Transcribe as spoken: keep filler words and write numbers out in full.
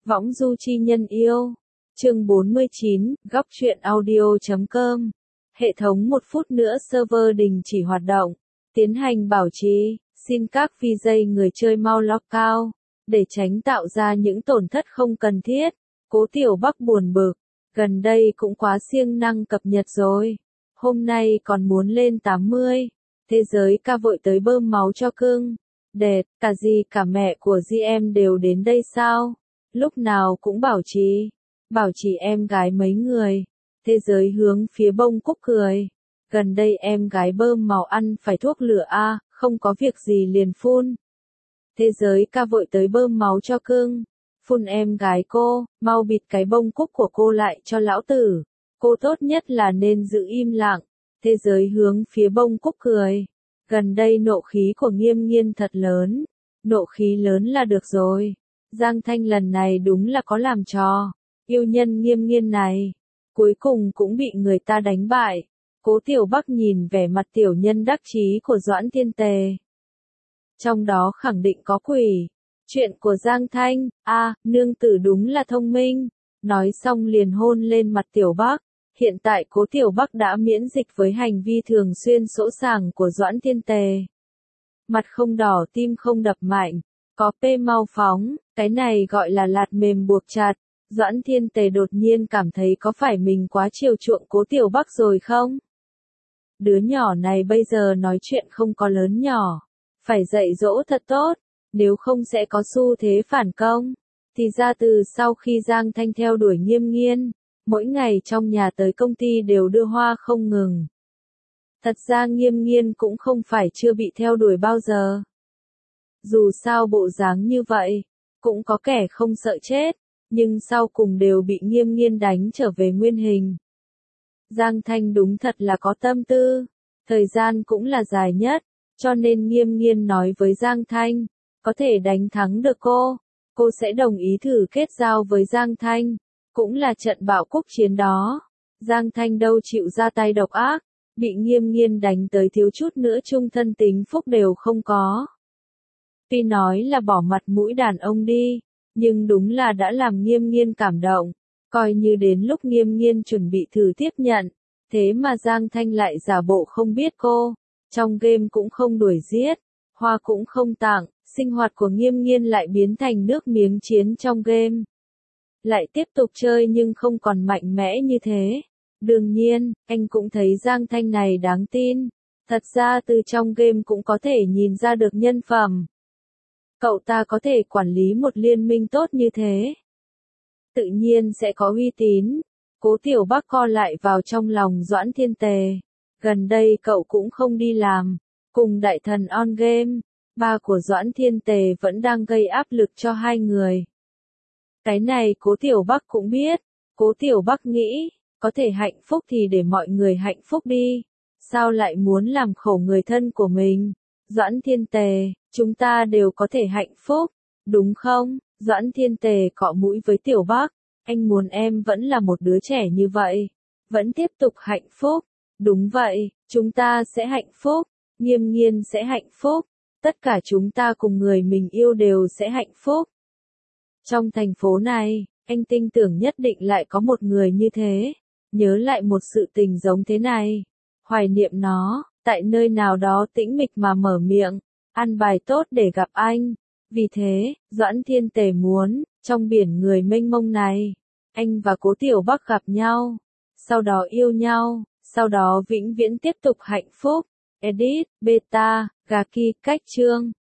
Võng du chi nhân yêu. Chương bốn mươi chín, góc truyện audio chấm com. Hệ thống một phút nữa server đình chỉ hoạt động. Tiến hành bảo trì, xin các vê gi người chơi mau lockout, để tránh tạo ra những tổn thất không cần thiết. Cố Tiểu Bắc buồn bực, gần đây cũng quá siêng năng cập nhật rồi. Hôm nay còn muốn lên tám mươi. Thế giới ca vội tới bơm máu cho cưng. Đệt, cả dì cả mẹ của gi em đều đến đây sao? Lúc nào cũng bảo trì. Bảo trì em gái mấy người. Thế giới hướng phía bông cúc cười. Gần đây em gái bơm màu ăn phải thuốc lửa a, không có việc gì liền phun. Thế giới ca vội tới bơm máu cho cưng. Phun em gái cô, mau bịt cái bông cúc của cô lại cho lão tử. Cô tốt nhất là nên giữ im lặng. Thế giới hướng phía bông cúc cười. Gần đây nộ khí của Nghiêm Nghiên thật lớn. Nộ khí lớn là được rồi. Giang Thanh lần này đúng là có làm trò. Yêu nhân Nghiêm Nghiên này. Cuối cùng cũng bị người ta đánh bại. Cố Tiểu Bắc nhìn vẻ mặt tiểu nhân đắc chí của Doãn Thiên Tề. Trong đó khẳng định có quỷ. Chuyện của Giang Thanh, a, nương tử đúng là thông minh. Nói xong liền hôn lên mặt Tiểu Bắc. Hiện tại Cố Tiểu Bắc đã miễn dịch với hành vi thường xuyên sỗ sàng của Doãn Thiên Tề. Mặt không đỏ tim không đập mạnh. Có pê mau phóng, cái này gọi là lạt mềm buộc chặt. Doãn Thiên Tề đột nhiên cảm thấy có phải mình quá chiều chuộng Cố Tiểu Bắc rồi không? Đứa nhỏ này bây giờ nói chuyện không có lớn nhỏ. Phải dạy dỗ thật tốt, nếu không sẽ có xu thế phản công. Thì ra từ sau khi Giang Thanh theo đuổi Nghiêm Nghiên, mỗi ngày trong nhà tới công ty đều đưa hoa không ngừng. Thật ra Nghiêm Nghiên cũng không phải chưa bị theo đuổi bao giờ. Dù sao bộ dáng như vậy, cũng có kẻ không sợ chết, nhưng sau cùng đều bị Nghiêm Nghiên đánh trở về nguyên hình. Giang Thanh đúng thật là có tâm tư, thời gian cũng là dài nhất, cho nên Nghiêm Nghiên nói với Giang Thanh, có thể đánh thắng được cô, cô sẽ đồng ý thử kết giao với Giang Thanh, cũng là trận bạo quốc chiến đó. Giang Thanh đâu chịu ra tay độc ác, bị Nghiêm Nghiên đánh tới thiếu chút nữa chung thân tính phúc đều không có. Tuy nói là bỏ mặt mũi đàn ông đi, nhưng đúng là đã làm Nghiêm Nghiên cảm động, coi như đến lúc Nghiêm Nghiên chuẩn bị thử tiếp nhận, thế mà Giang Thanh lại giả bộ không biết cô, trong game cũng không đuổi giết, hoa cũng không tặng, sinh hoạt của Nghiêm Nghiên lại biến thành nước miếng chiến trong game. Lại tiếp tục chơi nhưng không còn mạnh mẽ như thế. Đương nhiên, anh cũng thấy Giang Thanh này đáng tin, thật ra từ trong game cũng có thể nhìn ra được nhân phẩm. Cậu ta có thể quản lý một liên minh tốt như thế, tự nhiên sẽ có uy tín. Cố Tiểu Bắc co lại vào trong lòng Doãn Thiên Tề. Gần đây cậu cũng không đi làm, cùng đại thần on game, ba của Doãn Thiên Tề vẫn đang gây áp lực cho hai người. Cái này Cố Tiểu Bắc cũng biết, Cố Tiểu Bắc nghĩ, có thể hạnh phúc thì để mọi người hạnh phúc đi, sao lại muốn làm khổ người thân của mình. Doãn Thiên Tề, chúng ta đều có thể hạnh phúc, đúng không? Doãn Thiên Tề cọ mũi với Tiểu Bắc, anh muốn em vẫn là một đứa trẻ như vậy, vẫn tiếp tục hạnh phúc. Đúng vậy, chúng ta sẽ hạnh phúc, Nghiêm Nghiên sẽ hạnh phúc, tất cả chúng ta cùng người mình yêu đều sẽ hạnh phúc. Trong thành phố này, anh tin tưởng nhất định lại có một người như thế, nhớ lại một sự tình giống thế này, hoài niệm nó, tại nơi nào đó tĩnh mịch mà mở miệng, ăn bài tốt để gặp anh. Vì thế, Doãn Thiên Tề muốn, trong biển người mênh mông này, anh và Cố Tiểu Bắc gặp nhau, sau đó yêu nhau, sau đó vĩnh viễn tiếp tục hạnh phúc. Edit, Beta, Gaki, cách chương.